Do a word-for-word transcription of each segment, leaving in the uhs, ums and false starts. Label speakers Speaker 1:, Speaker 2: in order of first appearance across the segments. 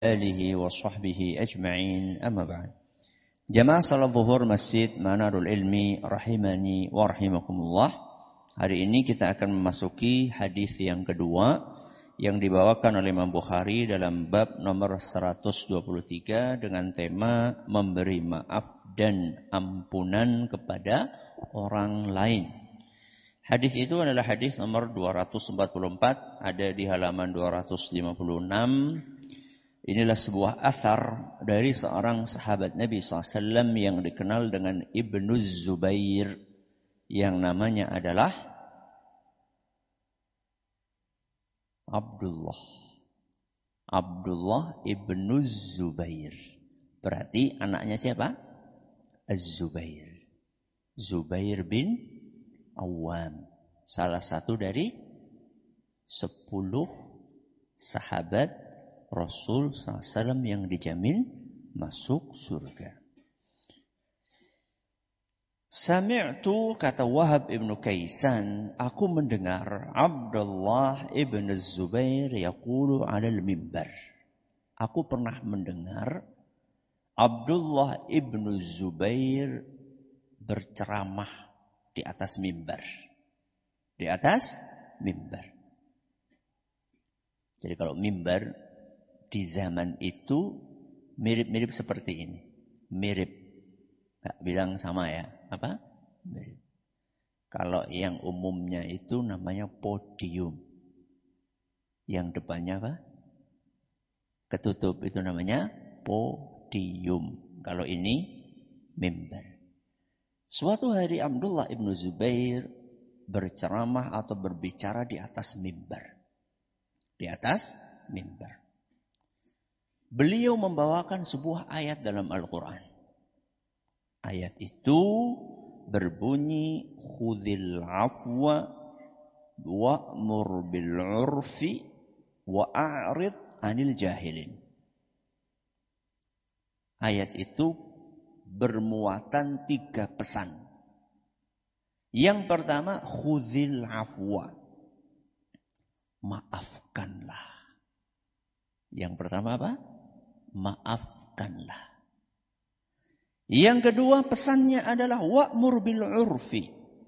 Speaker 1: آله وصحبه أجمعين أما بعد Jamaah salat zuhur Masjid Manarul Ilmi rahimani wa rahimakumullah. Hari ini kita akan memasuki hadis yang kedua yang dibawakan oleh Imam Bukhari dalam bab nomor seratus dua puluh tiga dengan tema memberi maaf dan ampunan kepada orang lain. Hadis itu adalah hadis nomor dua ratus empat puluh empat, ada di halaman dua ratus lima puluh enam. Inilah sebuah athar dari seorang sahabat Nabi shallallahu alaihi wasallam yang dikenal dengan Ibnu Zubair, yang namanya adalah Abdullah. Abdullah Ibnu Zubair. Berarti anaknya siapa? Az-Zubair. Zubair bin Awam. Salah satu dari sepuluh sahabat Rasul shallallahu alaihi wasallam yang dijamin masuk surga. Sami'tu, kata Wahab ibnu Kaisan, aku mendengar Abdullah ibnu Zubair yaqulu 'alal mimbar. Aku pernah mendengar Abdullah ibnu Zubair berceramah di atas mimbar. Di atas mimbar. Jadi kalau mimbar di zaman itu mirip-mirip seperti ini. Mirip. Gak bilang sama ya. Apa? Mirip. Kalau yang umumnya itu namanya podium. Yang depannya apa? Ketutup, itu namanya podium. Kalau ini mimbar. Suatu hari Abdullah ibnu Zubair berceramah atau berbicara di atas mimbar. Di atas mimbar. Beliau membawakan sebuah ayat dalam Al-Quran. Ayat itu berbunyi, khudhil afwa wa'mur bil urfi wa'arid anil jahilin. Ayat itu bermuatan tiga pesan. Yang pertama, khudhil afwa. Maafkanlah. Yang pertama apa? Maafkanlah. Yang kedua pesannya adalah wa'mur bil urfi.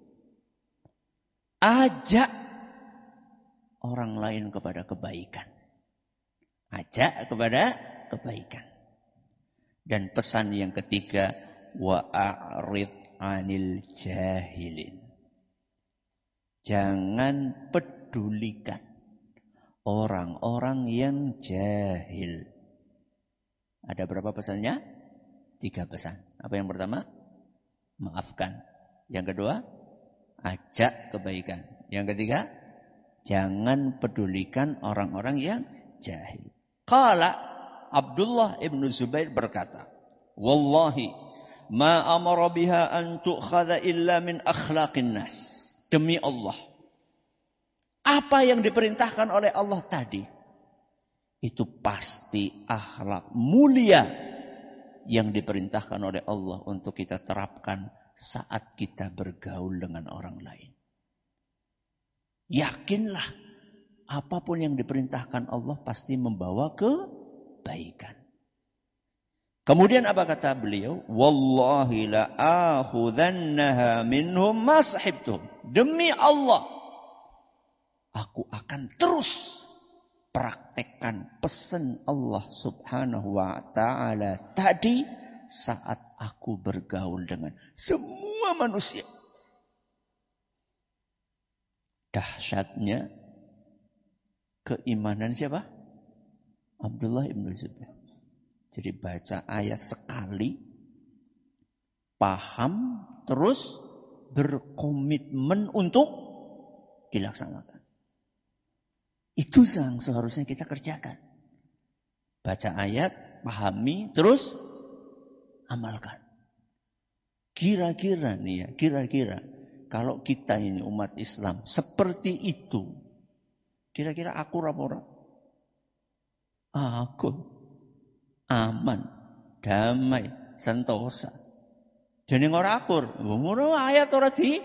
Speaker 1: Ajak orang lain kepada kebaikan. Ajak kepada kebaikan. Dan pesan yang ketiga, wa'arid anil jahilin. Jangan pedulikan orang-orang yang jahil. Ada berapa pesannya? Tiga pesan. Apa yang pertama? Maafkan. Yang kedua? Ajak kebaikan. Yang ketiga? Jangan pedulikan orang-orang yang jahil. Qala Abdullah ibnu Zubair berkata, Wallahi ma amara biha an tu'khadha illa min akhlaqin nas. Demi Allah, apa yang diperintahkan oleh Allah tadi, itu pasti akhlak mulia yang diperintahkan oleh Allah untuk kita terapkan saat kita bergaul dengan orang lain. Yakinlah, apapun yang diperintahkan Allah pasti membawa kebaikan. Kemudian apa kata beliau? Wallahi la akhudhannaha minhum ma sahibtum. Demi Allah, aku akan terus praktekkan pesan Allah subhanahu wa ta'ala tadi saat aku bergaul dengan semua manusia. Dahsyatnya keimanan siapa? Abdullah ibnu Zubair. Jadi baca ayat sekali, paham, terus berkomitmen untuk dilaksanakan. Itu yang seharusnya kita kerjakan. Baca ayat, pahami, terus amalkan. Kira-kira nih ya, kira-kira kalau kita ini umat Islam seperti itu, kira-kira akur apa ora? Akur, aman, damai, sentosa. Jadi ora akur, ngono ayat ora di,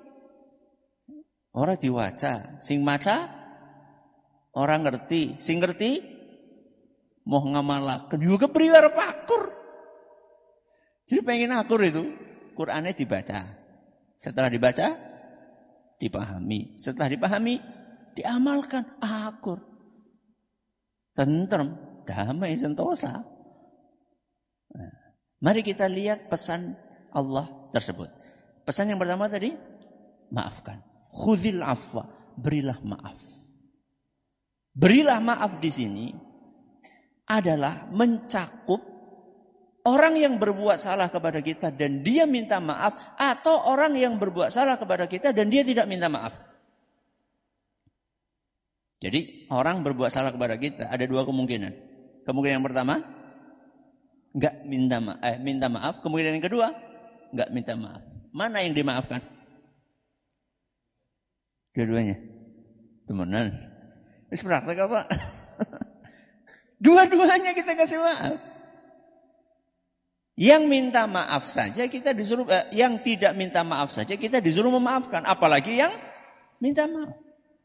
Speaker 1: ora diwaca, sing maca orang ngerti, sing ngerti Mau ngamalaken juga priwara pakur. Jadi pengen akur itu, Qur'annya dibaca. Setelah dibaca, dipahami. Setelah dipahami, diamalkan. Akur. Tentrem, damai, sentosa. Nah, mari kita lihat pesan Allah tersebut. Pesan yang pertama tadi, maafkan. Khudzil afwa, berilah maaf. Berilah maaf di sini adalah mencakup orang yang berbuat salah kepada kita dan dia minta maaf, atau orang yang berbuat salah kepada kita dan dia tidak minta maaf. Jadi orang berbuat salah kepada kita ada dua kemungkinan. Kemungkinan yang pertama, enggak minta maaf, eh, minta maaf. Kemungkinan yang kedua, enggak minta maaf. Mana yang dimaafkan? Dua-duanya. Temenan. Ini praktek apa? Dua-duanya kita kasih maaf. Yang minta maaf saja kita disuruh, eh, yang tidak minta maaf saja kita disuruh memaafkan. Apalagi yang minta maaf.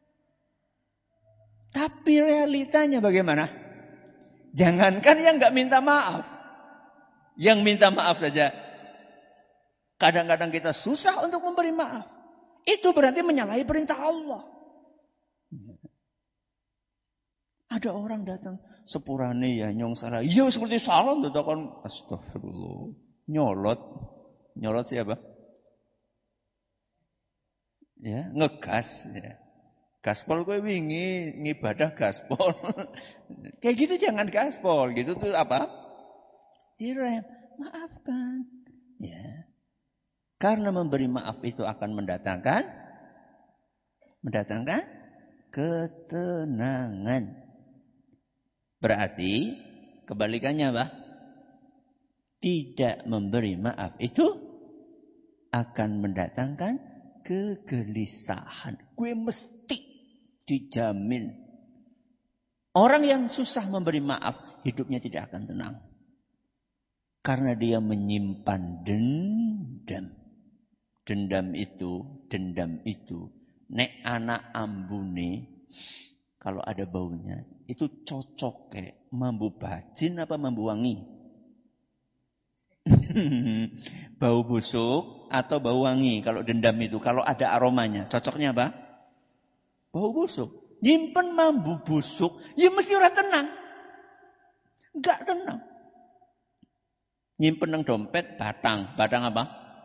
Speaker 1: Tapi realitanya bagaimana? Jangankan yang nggak minta maaf, yang minta maaf saja. Kadang-kadang kita susah untuk memberi maaf. Itu berarti menyalahi perintah Allah. Ada orang datang, sepurane ya nyong salah. Iya seperti salah dadakan. Astagfirullah. Nyolot. Nyolot siapa? Ya, ngegas ya. Gaspol kowe wingi ngibadah gaspol. Kayak gitu jangan gaspol, gitu tuh apa? Direm, maafkan. Ya. Karena memberi maaf itu akan mendatangkan mendatangkan ketenangan. Berarti kebalikannya apa? Tidak memberi maaf itu akan mendatangkan kegelisahan. Gue mesti dijamin. Orang yang susah memberi maaf, hidupnya tidak akan tenang. Karena dia menyimpan dendam. Dendam itu, dendam itu. Nek anak ambune, kalau ada baunya, itu cocok kayak mambu bajin apa mambu wangi? Bau busuk atau bau wangi kalau dendam itu. Kalau ada aromanya, cocoknya apa? Bau busuk. Nyimpen mambu busuk, ya mesti ora tenang. Enggak tenang. Nyimpen nang dompet batang. Batang apa?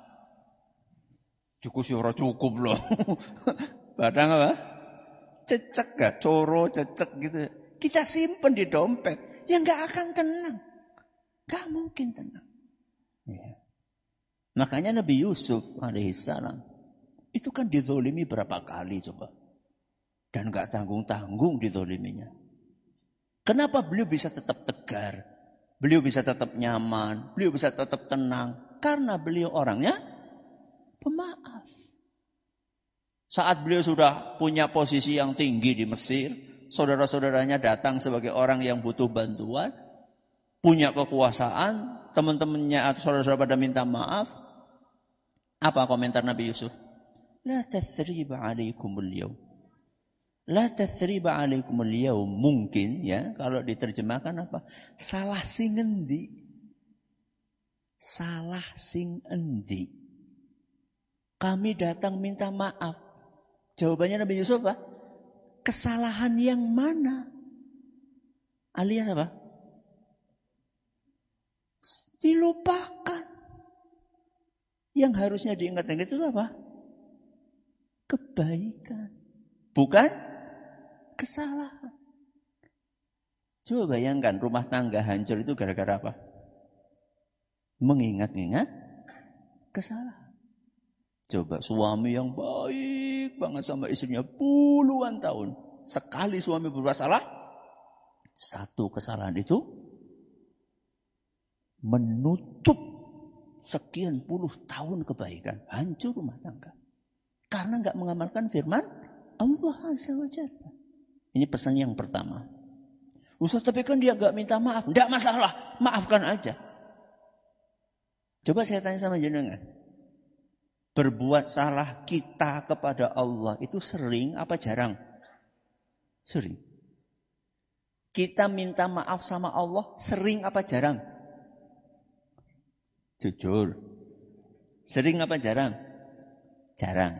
Speaker 1: Cukup sih ora cukup loh. Batang apa? Cecek gak? Coro, cecek gitu. Kita simpen di dompet. Ya enggak akan tenang. Enggak mungkin tenang. Ya. Makanya Nabi Yusuf alaihissalam itu kan dizolimi berapa kali coba. Dan enggak tanggung-tanggung dizoliminya. Kenapa beliau bisa tetap tegar? Beliau bisa tetap nyaman. Beliau bisa tetap tenang. Karena beliau orangnya pemaaf. Saat beliau sudah punya posisi yang tinggi di Mesir, saudara-saudaranya datang sebagai orang yang butuh bantuan, punya kekuasaan, teman-temannya atau saudara-saudara pada minta maaf. Apa komentar Nabi Yusuf? La tathriba alaikumul yaum. La tathriba alaikumul yaum. Mungkin ya, kalau diterjemahkan apa? Salah sing endi? Salah sing endi? Kami datang minta maaf. Jawabannya Nabi Yusuf apa? Kesalahan yang mana? Alias apa? Dilupakan. Yang harusnya diingat-ingat itu apa? Kebaikan. Bukan kesalahan. Coba bayangkan rumah tangga hancur itu gara-gara apa? Mengingat-ingat kesalahan. Coba suami yang baik banget sama istrinya puluhan tahun. Sekali suami berbuat salah, satu kesalahan itu menutup sekian puluh tahun kebaikan. Hancur rumah tangga. Karena enggak mengamalkan firman Allah Azza wa Jalla. Ini pesan yang pertama. Ustaz, tapi kan dia enggak minta maaf. Enggak masalah, maafkan aja. Coba saya tanya sama jenengan. Berbuat salah kita kepada Allah itu sering apa jarang? Sering. Kita minta maaf sama Allah sering apa jarang? Jujur. Sering apa jarang? Jarang.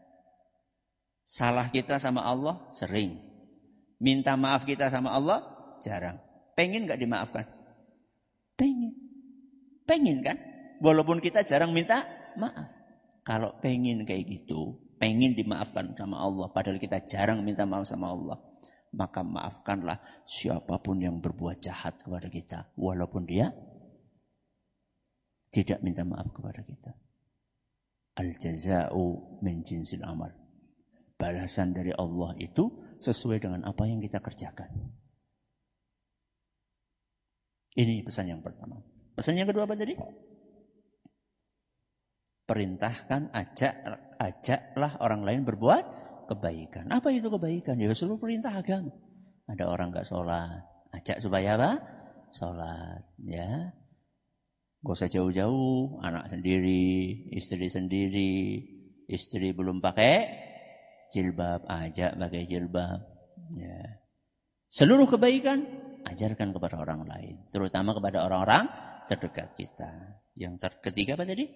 Speaker 1: Salah kita sama Allah sering. Minta maaf kita sama Allah jarang. Pengen gak dimaafkan? Pengen. Pengen kan? Walaupun kita jarang minta maaf. Kalau pengen kayak gitu, pengen dimaafkan sama Allah, padahal kita jarang minta maaf sama Allah, maka maafkanlah siapapun yang berbuat jahat kepada kita, walaupun dia tidak minta maaf kepada kita. Al-jaza'u min jinsil amal. Balasan dari Allah itu sesuai dengan apa yang kita kerjakan. Ini pesan yang pertama. Pesan yang kedua apa tadi? Perintahkan, ajak, ajaklah orang lain berbuat kebaikan. Apa itu kebaikan? Ya seluruh perintah agama. Ada orang gak sholat, ajak supaya apa? Sholat, ya. Gak usah jauh-jauh, anak sendiri, istri sendiri, istri belum pakai jilbab, ajak pakai jilbab. Ya. Seluruh kebaikan, ajarkan kepada orang lain. Terutama kepada orang-orang terdekat kita. Yang ketiga apa tadi?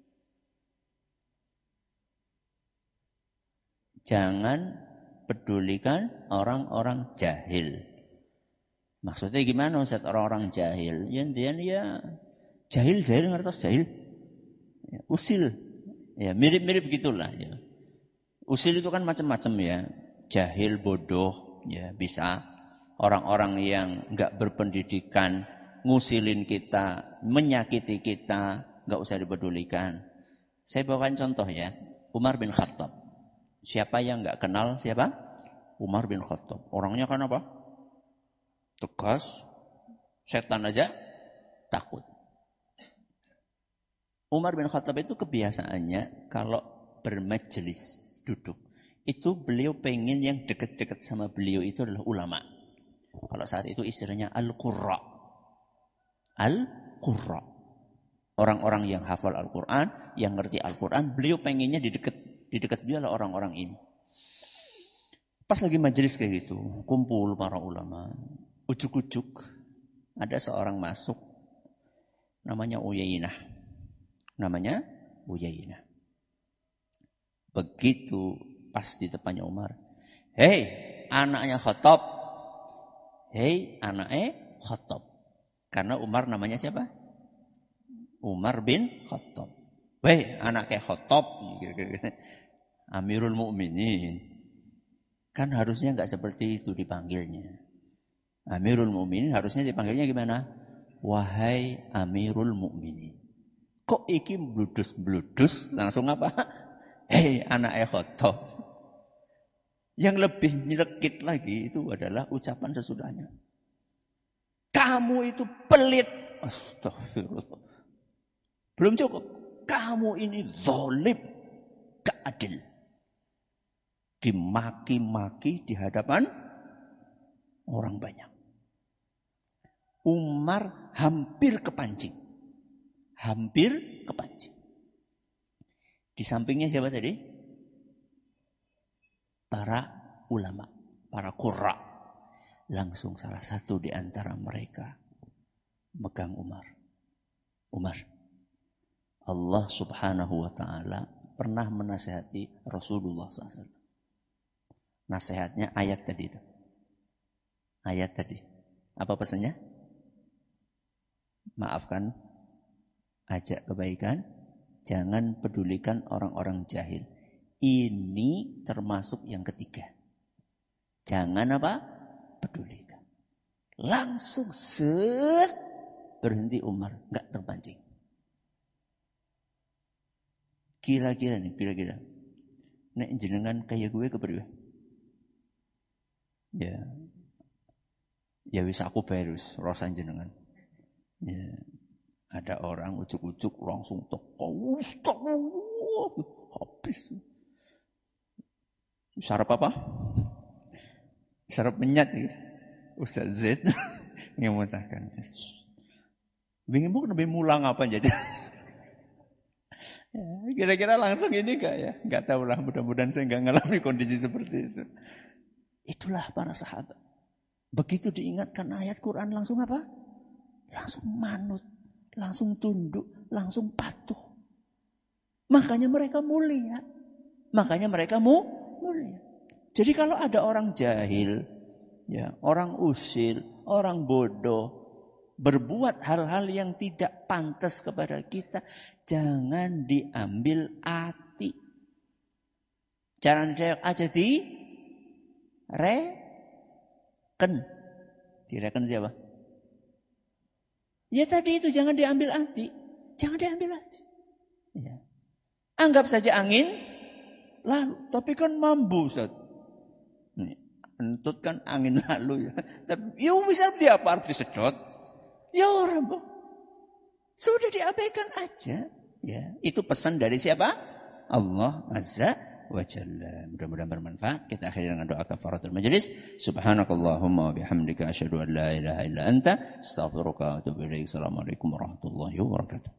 Speaker 1: Jangan pedulikan orang-orang jahil. Maksudnya gimana Ustaz orang-orang jahil? Ya, ya jahil, jahil ngertos jahil. Ya, usil. Ya, mirip-mirip gitulah ya. Usil itu kan macam-macam ya. Jahil, bodoh, ya bisa. Orang-orang yang enggak berpendidikan, ngusilin kita, menyakiti kita, enggak usah dipedulikan. Saya bawakan contoh ya. Umar bin Khattab. Siapa yang enggak kenal siapa? Umar bin Khattab. Orangnya kan apa? Tegas. Setan aja takut. Umar bin Khattab itu kebiasaannya kalau bermajelis duduk. Itu beliau pengen yang dekat-dekat sama beliau itu adalah ulama. Kalau saat itu istilahnya al-qurra. Al-qurra. Orang-orang yang hafal Al-Quran, yang ngerti Al-Quran, beliau pengennya di dekat di dekat beliau adalah orang-orang ini. Pas lagi majelis kayak gitu, kumpul para ulama, ujuk-ujuk, ada seorang masuk, namanya Uyainah. Namanya Uyainah. Begitu pas di depannya Umar, hei anaknya Khattab, hei anaknya Khattab. Karena Umar namanya siapa? Umar bin Khattab. Weh anaknya Khattab. Amirul Mukminin. Kan harusnya enggak seperti itu dipanggilnya. Amirul Mukminin harusnya dipanggilnya gimana? Wahai Amirul Mukminin. Kok iki bludus-bludus langsung apa? Hei anaknya Khattab. Yang lebih nyelekit lagi itu adalah ucapan sesudahnya. Kamu itu pelit. Astagfirullah. Belum cukup. Kamu ini zalim. Gak adil. Dimaki-maki di hadapan orang banyak. Umar hampir kepancing. Hampir kepancing. Di sampingnya siapa tadi? Para ulama. Para qurra. Langsung salah satu di antara mereka megang Umar. Umar. Allah subhanahu wa ta'ala pernah menasihati Rasulullah shallallahu alaihi wasallam. Nasihatnya ayat tadi itu. Ayat tadi. Apa pesannya? Maafkan, ajak kebaikan, jangan pedulikan orang-orang jahil. Ini termasuk yang ketiga. Jangan apa? Pedulikan. Langsung set berhenti Umar, enggak terpancing. Kira-kira nih, kira-kira. Nek jenengan kayak gue kepriwe? Ya. Ya wis aku berus rosan jenengan. Ya. Ada orang ujuk-ujuk langsung teko. Astagfirullah. Habis. Sarap apa? Sarap menyat ya. Ustaz Z ngemutahkan. Bingung mau lebih mulang apa aja. Ya, kira-kira langsung ini gak ya? Gak tahu lah, mudah-mudahan saya gak ngalami kondisi seperti itu. Itulah para sahabat. Begitu diingatkan ayat Quran langsung apa? Langsung manut, langsung tunduk, langsung patuh. Makanya mereka mulia. Makanya mereka mu, mulia. Jadi kalau ada orang jahil, ya, orang usil, orang bodoh, berbuat hal-hal yang tidak pantas kepada kita, jangan diambil hati. Jangan aja di reken. Direken siapa? Ya tadi itu jangan diambil hati. Jangan diambil hati. Ya. Anggap saja angin lalu. Tapi kan mambu, Ustaz. Nih, entut kan angin lalu ya. Tapi ya bisa dia apa? Harus disedot. Ya orang, Bu. Sudah diabaikan aja. Ya, itu pesan dari siapa? Allah Azza wa Jalla. Mudah-mudahan bermanfaat. Kita akhiri dengan doa kafaratul majelis. Subhanakallahumma wa bihamdika asyhadu an la ilaha illa anta astaghfiruka wa atubu ilaik. Assalamualaikum warahmatullahi wabarakatuh.